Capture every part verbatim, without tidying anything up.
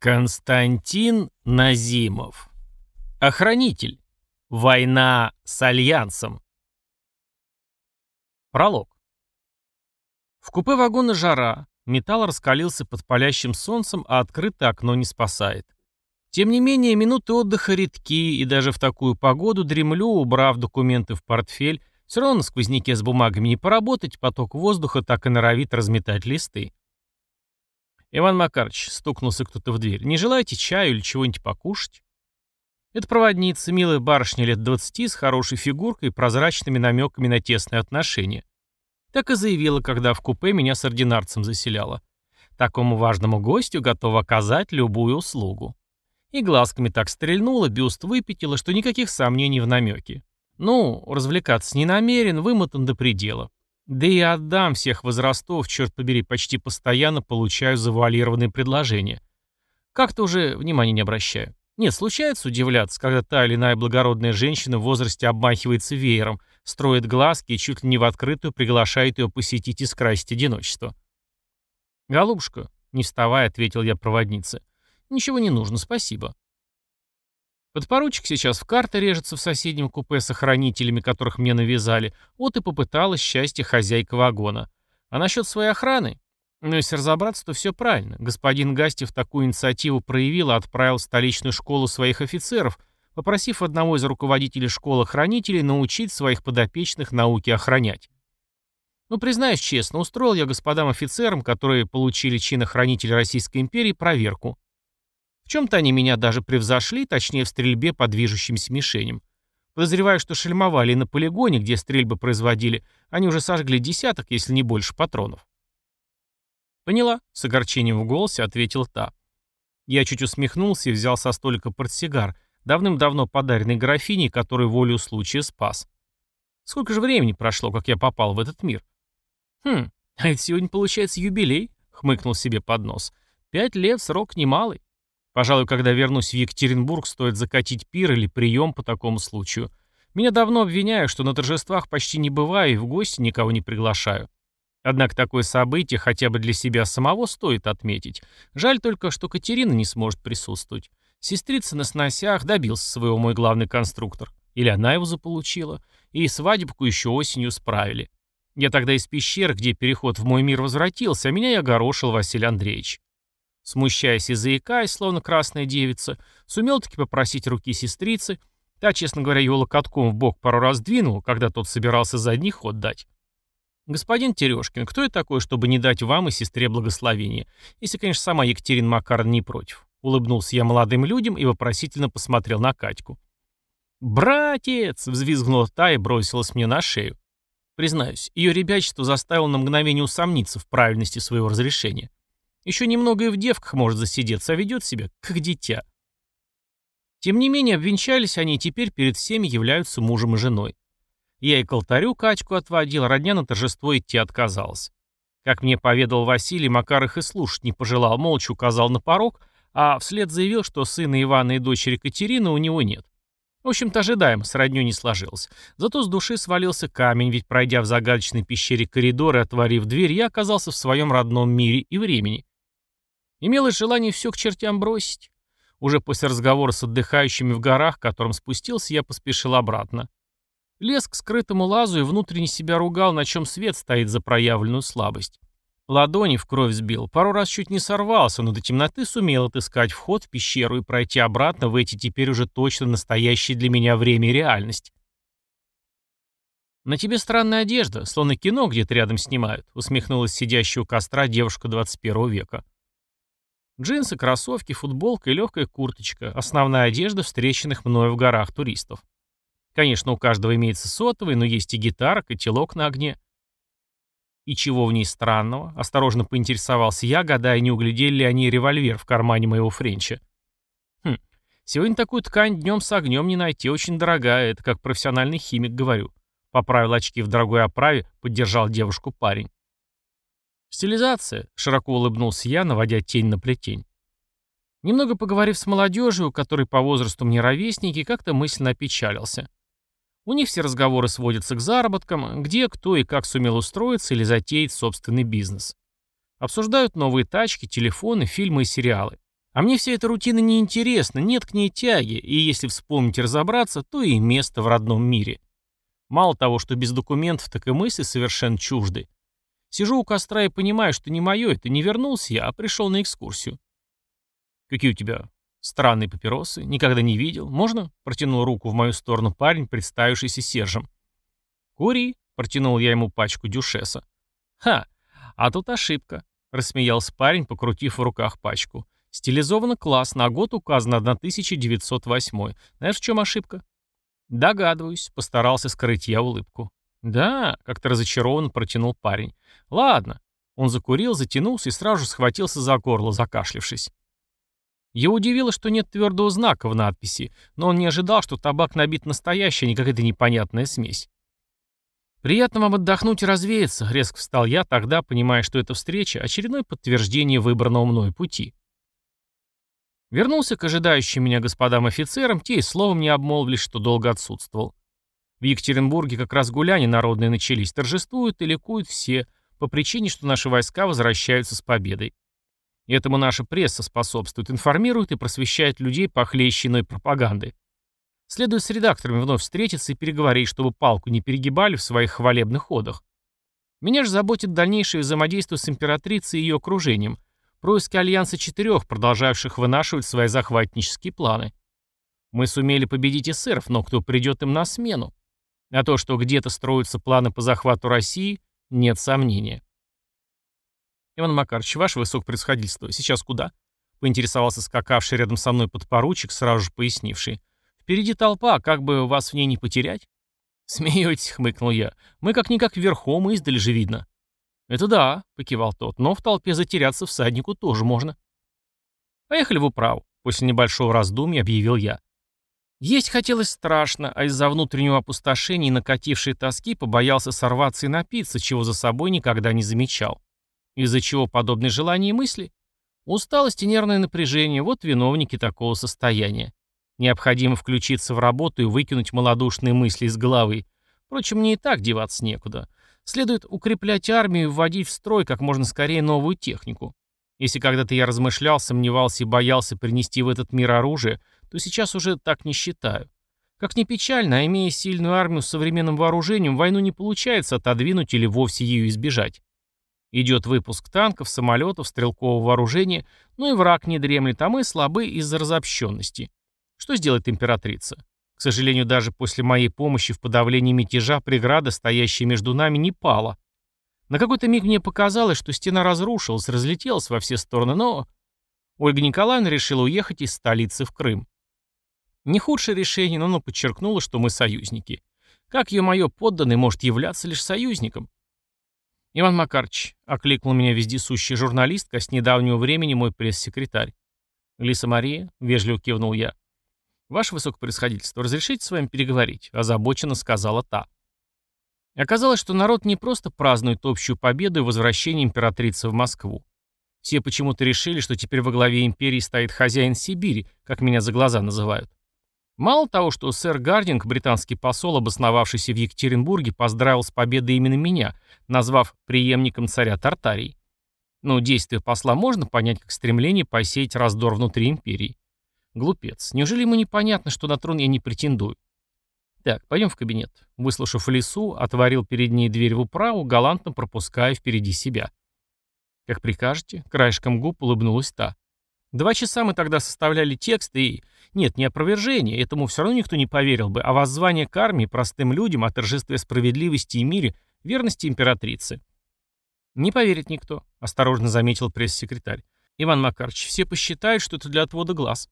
Константин Назимов. Охранитель. Война с Альянсом. Пролог. В купе вагона жара. Металл раскалился под палящим солнцем, а открытое окно не спасает. Тем не менее, минуты отдыха редки, и даже в такую погоду дремлю, убрав документы в портфель. Все равно на сквозняке с бумагами не поработать, поток воздуха так и норовит разметать листы. «Иван Макарович», — стукнулся кто-то в дверь, — «не желаете чаю или чего-нибудь покушать?» Это проводница, милая барышня лет двадцати, с хорошей фигуркой и прозрачными намеками на тесные отношения. Так и заявила, когда в купе меня с ординарцем заселяла. Такому важному гостю готова оказать любую услугу. И глазками так стрельнула, бюст выпятила, что никаких сомнений в намеке. Ну, развлекаться не намерен, вымотан до предела. Да и отдам всех возрастов, черт побери, почти постоянно получаю завуалированные предложения. Как-то уже внимания не обращаю. Нет, случается удивляться, когда та или иная благородная женщина в возрасте обмахивается веером, строит глазки и чуть ли не в открытую приглашает ее посетить и скрасить одиночество. «Голубушка», — не вставая, ответил я проводнице, — «ничего не нужно, спасибо». Подпоручик сейчас в карты режется в соседнем купе с охранителями, которых мне навязали, вот и попыталась счастье хозяйка вагона. А насчет своей охраны? Ну, если разобраться, то все правильно. Господин Гастев такую инициативу проявил и отправил в столичную школу своих офицеров, попросив одного из руководителей школы охранителей научить своих подопечных науке охранять. Ну, признаюсь честно, устроил я господам офицерам, которые получили чин охранителя Российской империи, проверку. В чем-то они меня даже превзошли, точнее в стрельбе по движущимся мишеням. Подозреваю, что шельмовали и на полигоне, где стрельбы производили, они уже сожгли десяток, если не больше патронов. «Поняла», — с огорчением в голосе ответил та. Я чуть усмехнулся и взял со столика портсигар, давным-давно подаренный графиней, который волею случая спас. Сколько же времени прошло, как я попал в этот мир? «Хм, а ведь сегодня получается юбилей», — хмыкнул себе под нос. «Пять лет, срок немалый. Пожалуй, когда вернусь в Екатеринбург, стоит закатить пир или прием по такому случаю. Меня давно обвиняют, что на торжествах почти не бываю и в гости никого не приглашаю. Однако такое событие хотя бы для себя самого стоит отметить. Жаль только, что Катерина не сможет присутствовать. Сестрица на сносях, добился своего мой главный конструктор. Или она его заполучила. И свадебку еще осенью справили. Я тогда из пещер, где переход в мой мир возвратился, а меня и огорошил Василий Андреевич. Смущаясь и заикаясь, словно красная девица, сумел-таки попросить руки сестрицы. Та, честно говоря, его локотком в бок пару раз двинула, когда тот собирался задний ход дать. «Господин Терешкин, кто я такой, чтобы не дать вам и сестре благословения? Если, конечно, сама Екатерина Макаровна не против». Улыбнулся я молодым людям и вопросительно посмотрел на Катьку. «Братец!» — взвизгнула та и бросилась мне на шею. Признаюсь, ее ребячество заставило на мгновение усомниться в правильности своего разрешения. Еще немного и в девках может засидеться, а ведет себя как дитя. Тем не менее, обвенчались они и теперь перед всеми являются мужем и женой. Я и к алтарю Катьку отводил, родня на торжество идти отказалась. Как мне поведал Василий, Макар их и слушать не пожелал, молча указал на порог, а вслед заявил, что сына Ивана и дочери Катерины у него нет. В общем-то, ожидаемо, с роднёй не сложилось. Зато с души свалился камень, ведь, пройдя в загадочной пещере коридор и отворив дверь, я оказался в своем родном мире и времени. Имелось желание все к чертям бросить. Уже после разговора с отдыхающими в горах, к которым спустился, я поспешил обратно. Лез к скрытому лазу и внутренне себя ругал, на чем свет стоит за проявленную слабость. Ладони в кровь сбил, пару раз чуть не сорвался, но до темноты сумел отыскать вход в пещеру и пройти обратно в эти теперь уже точно настоящие для меня время и реальность. «На тебе странная одежда, словно кино где-то рядом снимают», усмехнулась сидящая у костра девушка двадцать первого века. Джинсы, кроссовки, футболка и легкая курточка – основная одежда встреченных мною в горах туристов. Конечно, у каждого имеется сотовый, но есть и гитара, котелок на огне. И чего в ней странного? Осторожно поинтересовался я, гадая, не углядели ли они револьвер в кармане моего френча. Хм, сегодня такую ткань днем с огнем не найти, очень дорогая, это как профессиональный химик говорю. Поправил очки в дорогой оправе, поддержал девушку парень. «Стилизация», — широко улыбнулся я, наводя тень на плетень. Немного поговорив с молодежью, у которой по возрасту мне ровесники, как-то мысленно опечалился. У них все разговоры сводятся к заработкам, где, кто и как сумел устроиться или затеять собственный бизнес. Обсуждают новые тачки, телефоны, фильмы и сериалы. А мне вся эта рутина неинтересна, нет к ней тяги, и если вспомнить и разобраться, то и место в родном мире. Мало того, что без документов, так и мысли совершенно чужды. Сижу у костра и понимаю, что не мое это, не вернулся я, а пришел на экскурсию. «Какие у тебя странные папиросы? Никогда не видел. Можно?» — протянул руку в мою сторону парень, представившийся Сержем. «Кури», — протянул я ему пачку дюшеса. «Ха, а тут ошибка», — рассмеялся парень, покрутив в руках пачку. «Стилизовано классно, а год указан тысяча девятьсот восьмой. Знаешь, в чем ошибка?» «Догадываюсь», — постарался скрыть я улыбку. «Да», — как-то разочарованно протянул парень. «Ладно». Он закурил, затянулся и сразу же схватился за горло, закашлявшись. Его удивило, что нет твердого знака в надписи, но он не ожидал, что табак набит настоящий, а не какая-то непонятная смесь. «Приятно вам отдохнуть и развеяться», — резко встал я, тогда, понимая, что эта встреча — очередное подтверждение выбранного мной пути. Вернулся к ожидающим меня господам офицерам, те и словом не обмолвились, что долго отсутствовал. В Екатеринбурге как раз гуляния народные начались, торжествуют и ликуют все, по причине, что наши войска возвращаются с победой. Этому наша пресса способствует, информирует и просвещает людей похлеще иной пропаганды. Следует с редакторами вновь встретиться и переговорить, чтобы палку не перегибали в своих хвалебных ходах. Меня же заботит дальнейшее взаимодействие с императрицей и ее окружением, происки Альянса Четырех, продолжавших вынашивать свои захватнические планы. Мы сумели победить эсеров, но кто придет им на смену? А то, что где-то строятся планы по захвату России, нет сомнения. «Иван Макарович, ваше высокопревосходительство, сейчас куда?» — поинтересовался скакавший рядом со мной подпоручик, сразу же пояснивший. «Впереди толпа, как бы вас в ней не потерять?» «Смеетесь», — хмыкнул я. «Мы как-никак верхом, и издали же видно». «Это да», — покивал тот, — «но в толпе затеряться всаднику тоже можно». «Поехали в управу», — после небольшого раздумья объявил я. Есть хотелось страшно, а из-за внутреннего опустошения и накатившей тоски побоялся сорваться и напиться, чего за собой никогда не замечал. Из-за чего подобные желания и мысли? Усталость и нервное напряжение – вот виновники такого состояния. Необходимо включиться в работу и выкинуть малодушные мысли из головы. Впрочем, мне и так деваться некуда. Следует укреплять армию и вводить в строй как можно скорее новую технику. Если когда-то я размышлял, сомневался и боялся принести в этот мир оружие, то сейчас уже так не считаю. Как ни печально, а имея сильную армию с современным вооружением, войну не получается отодвинуть или вовсе ее избежать. Идет выпуск танков, самолетов, стрелкового вооружения, но и враг не дремлет, а мы слабы из-за разобщенности. Что сделает императрица? К сожалению, даже после моей помощи в подавлении мятежа преграда, стоящая между нами, не пала. На какой-то миг мне показалось, что стена разрушилась, разлетелась во все стороны, но... Ольга Николаевна решила уехать из столицы в Крым. Не худшее решение, но оно подчеркнуло, что мы союзники. Как ее мое подданный может являться лишь союзником? «Иван Макарович», — окликнул меня вездесущая журналистка, с недавнего времени мой пресс-секретарь. «Лиса Мария», — вежливо кивнул я. «Ваше высокопревосходительство, разрешите с вами переговорить?» — озабоченно сказала та. Оказалось, что народ не просто празднует общую победу и возвращение императрицы в Москву. Все почему-то решили, что теперь во главе империи стоит хозяин Сибири, как меня за глаза называют. Мало того, что сэр Гардинг, британский посол, обосновавшийся в Екатеринбурге, поздравил с победой именно меня, назвав преемником царя Тартарии. Но действия посла можно понять как стремление посеять раздор внутри империи. Глупец. Неужели ему непонятно, что на трон я не претендую? Так, пойдем в кабинет. Выслушав Лису, отворил перед ней дверь в управу, галантно пропуская впереди себя. Как прикажете, краешком губ улыбнулась та. Два часа мы тогда составляли текст и... Нет, не опровержение, этому все равно никто не поверил бы, а воззвание к армии, простым людям, о торжестве справедливости и мире, верности императрицы. Не поверит никто, осторожно заметил пресс-секретарь. Иван Макарович, все посчитают, что это для отвода глаз.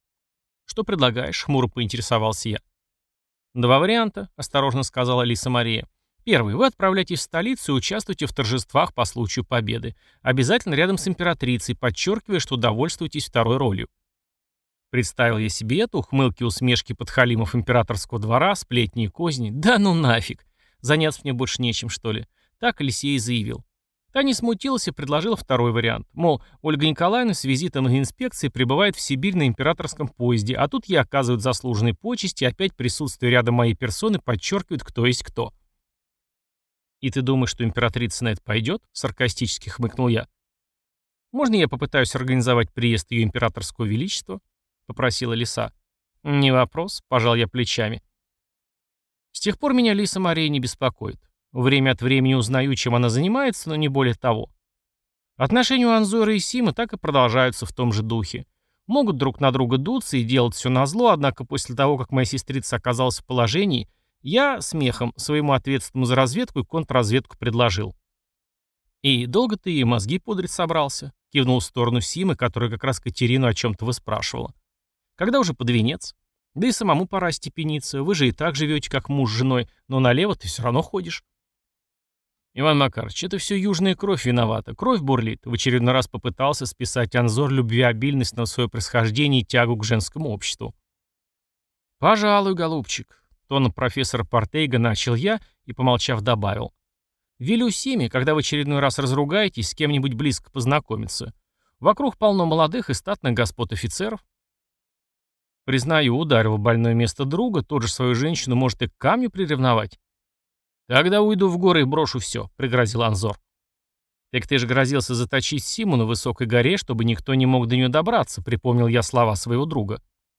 Что предлагаешь? Хмуро поинтересовался я. Два варианта, осторожно сказала Лиса Мария. Первый. Вы отправляетесь в столицу и участвуете в торжествах по случаю победы. Обязательно рядом с императрицей, подчеркивая, что удовольствуетесь второй ролью. Представил я себе это, ухмылки, усмешки подхалимов императорского двора, сплетни и козни. Да ну нафиг. Заняться мне больше нечем, что ли. Так Алексей заявил. Та не смутилась и предложила второй вариант. Мол, Ольга Николаевна с визитом и инспекцией прибывает в Сибирь на императорском поезде, а тут ей оказывают заслуженные почести, опять присутствие рядом моей персоны подчеркивает, кто есть кто. «И ты думаешь, что императрица на это пойдет?» — саркастически хмыкнул я. «Можно я попытаюсь организовать приезд ее императорского величества?» — попросила лиса. «Не вопрос», — пожал я плечами. С тех пор меня лиса Мария не беспокоит. Время от времени узнаю, чем она занимается, но не более того. Отношения у Анзора и Симы так и продолжаются в том же духе. Могут друг на друга дуться и делать все назло, однако после того, как моя сестрица оказалась в положении, я, смехом, своему ответственному за разведку и контрразведку предложил. «И долго ты ей мозги пудрить собрался?» — кивнул в сторону Симы, которая как раз Катерину о чем-то выспрашивала. «Когда уже под венец? Да и самому пора степениться. Вы же и так живете, как муж с женой, но налево ты все равно ходишь». «Иван Макарович, это все южная кровь виновата. Кровь бурлит», — в очередной раз попытался списать Анзор любвеобильность на свое происхождение и тягу к женскому обществу. «Пожалуй, голубчик», — тоном профессора Портейга начал я и, помолчав, добавил. «Велю Симе, когда в очередной раз разругаетесь, с кем-нибудь близко познакомиться. Вокруг полно молодых и статных господ офицеров». Признаю, ударил в больное место друга, тот же свою женщину может и к камню приревновать. «Тогда уйду в горы и брошу все», — пригрозил Анзор. «Так ты же грозился заточить Симу на высокой горе, чтобы никто не мог до нее добраться», — припомнил я слова своего друга.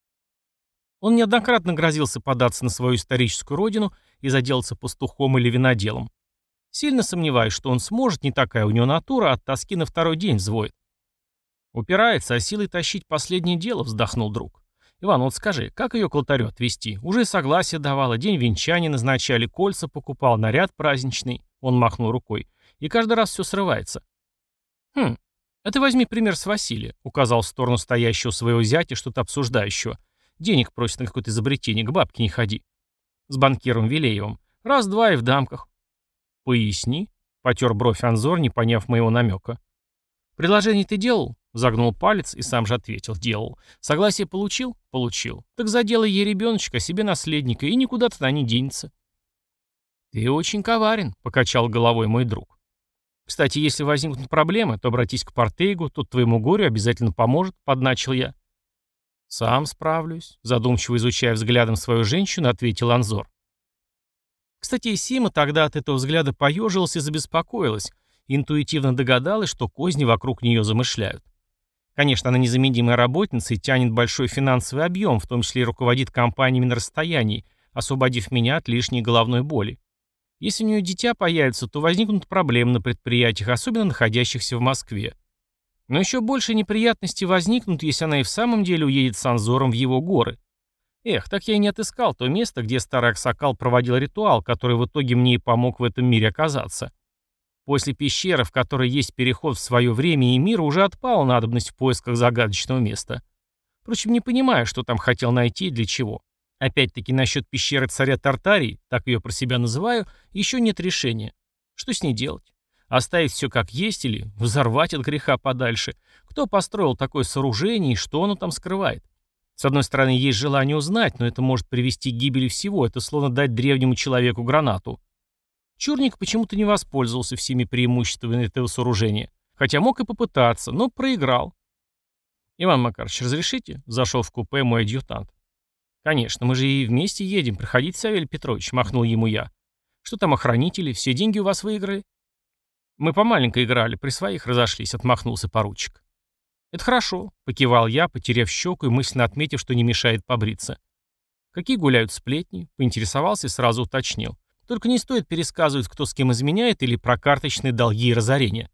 Он неоднократно грозился податься на свою историческую родину и заделаться пастухом или виноделом. Сильно сомневаюсь, что он сможет, не такая у него натура, от тоски на второй день взвоет. «Упирается, а силой тащить последнее дело», — вздохнул друг. «Иван, вот скажи, как ее к алтарю отвезти? Уже и согласие давала, день венчания назначали, кольца покупал, наряд праздничный». Он махнул рукой. «И каждый раз все срывается». «Хм, а ты возьми пример с Василия», — указал в сторону стоящего своего зятя, что-то обсуждающего. «Денег просит на какое-то изобретение, к бабке не ходи». «С банкиром Вилеевым. Раз-два и в дамках». «Поясни», — потер бровь Анзор, не поняв моего намека. «Предложение ты делал?» — загнул палец и сам же ответил. «Делал. Согласие получил?» «Получил. Так заделай ей ребеночка, себе наследника, и никуда туда не денется». «Ты очень коварен», — покачал головой мой друг. «Кстати, если возникнут проблемы, то обратись к Портейгу, тут твоему горю обязательно поможет», — подначил я. «Сам справлюсь», — задумчиво изучая взглядом свою женщину, ответил Анзор. Кстати, и Сима тогда от этого взгляда поежилась и забеспокоилась, интуитивно догадалась, что козни вокруг нее замышляют. Конечно, она незаменимая работница и тянет большой финансовый объем, в том числе и руководит компаниями на расстоянии, освободив меня от лишней головной боли. Если у нее дитя появится, то возникнут проблемы на предприятиях, особенно находящихся в Москве. Но еще больше неприятностей возникнут, если она и в самом деле уедет с Анзором в его горы. Эх, так я и не отыскал то место, где старый Аксакал проводил ритуал, который в итоге мне и помог в этом мире оказаться. После пещеры, в которой есть переход в свое время и мир, уже отпала надобность в поисках загадочного места. Впрочем, не понимаю, что там хотел найти и для чего. Опять-таки, насчет пещеры царя Тартарии, так ее про себя называю, еще нет решения. Что с ней делать? Оставить все как есть или взорвать от греха подальше? Кто построил такое сооружение и что оно там скрывает? С одной стороны, есть желание узнать, но это может привести к гибели всего. Это словно дать древнему человеку гранату. Чурник почему-то не воспользовался всеми преимуществами этого сооружения. Хотя мог и попытаться, но проиграл. «Иван Макарович, разрешите?» — зашел в купе мой адъютант. «Конечно, мы же и вместе едем. Проходите, Савелий Петрович», — махнул ему я. «Что там охранители? Все деньги у вас выиграли?» «Мы помаленько играли, при своих разошлись», — отмахнулся поручик. «Это хорошо», — покивал я, потеряв щеку и мысленно отметив, что не мешает побриться. «Какие гуляют сплетни?» — поинтересовался и сразу уточнил. «Только не стоит пересказывать, кто с кем изменяет, или про карточные долги и разорения».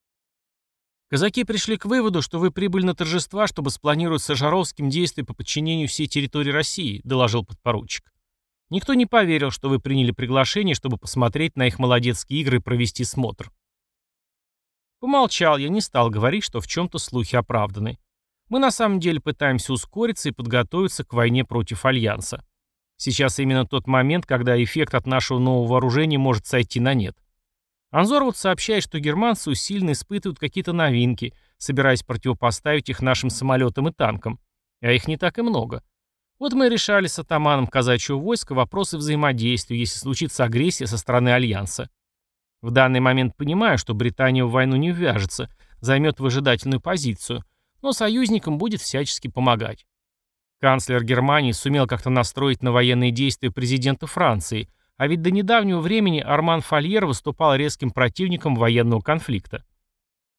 «Казаки пришли к выводу, что вы прибыли на торжества, чтобы спланировать с Ажаровским действия по подчинению всей территории России», — доложил подпоручик. «Никто не поверил, что вы приняли приглашение, чтобы посмотреть на их молодецкие игры и провести смотр». Помолчал я, не стал говорить, что в чем-то слухи оправданы. Мы на самом деле пытаемся ускориться и подготовиться к войне против Альянса. Сейчас именно тот момент, когда эффект от нашего нового вооружения может сойти на нет. Анзор вот сообщает, что германцы усиленно испытывают какие-то новинки, собираясь противопоставить их нашим самолетам и танкам. А их не так и много. Вот мы и решали с атаманом казачьего войска вопросы взаимодействия, если случится агрессия со стороны Альянса. В данный момент понимаю, что Британия в войну не ввяжется, займет выжидательную позицию, но союзникам будет всячески помогать. Канцлер Германии сумел как-то настроить на военные действия президента Франции, а ведь до недавнего времени Арман Фольер выступал резким противником военного конфликта.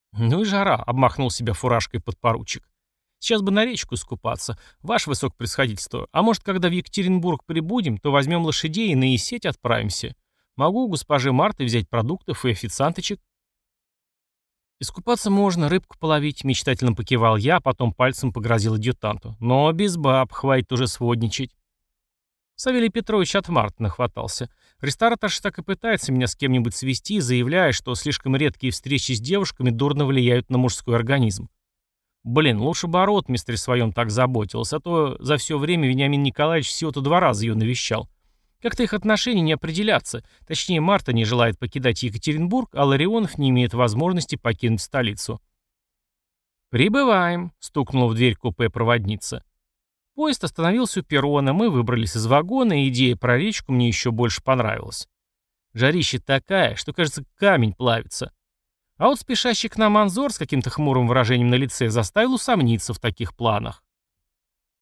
Ну и жара, обмахнул себя фуражкой подпоручик. Сейчас бы на речку искупаться, ваше высокопревосходительство. А может, когда в Екатеринбург прибудем, то возьмем лошадей и на Есеть отправимся. Могу у госпожи Марты взять продуктов и официанточек. Искупаться можно, рыбку половить, мечтательно покивал я, а потом пальцем погрозил адъютанту. Но без баб, хватит уже сводничать. Савелий Петрович от Марта нахватался. Рестораторша так и пытается меня с кем-нибудь свести, заявляя, что слишком редкие встречи с девушками дурно влияют на мужской организм. Блин, лучше бы о ротмистре своем так заботилась, а то за все время Вениамин Николаевич всего-то два раза ее навещал. Как-то их отношения не определятся. Точнее, Марта не желает покидать Екатеринбург, а Ларионов не имеет возможности покинуть столицу. «Прибываем», — стукнула в дверь купе проводница. Поезд остановился у перрона, мы выбрались из вагона, и идея про речку мне еще больше понравилась. Жарища такая, что, кажется, камень плавится. А вот спешащий к нам Анзор с каким-то хмурым выражением на лице заставил усомниться в таких планах.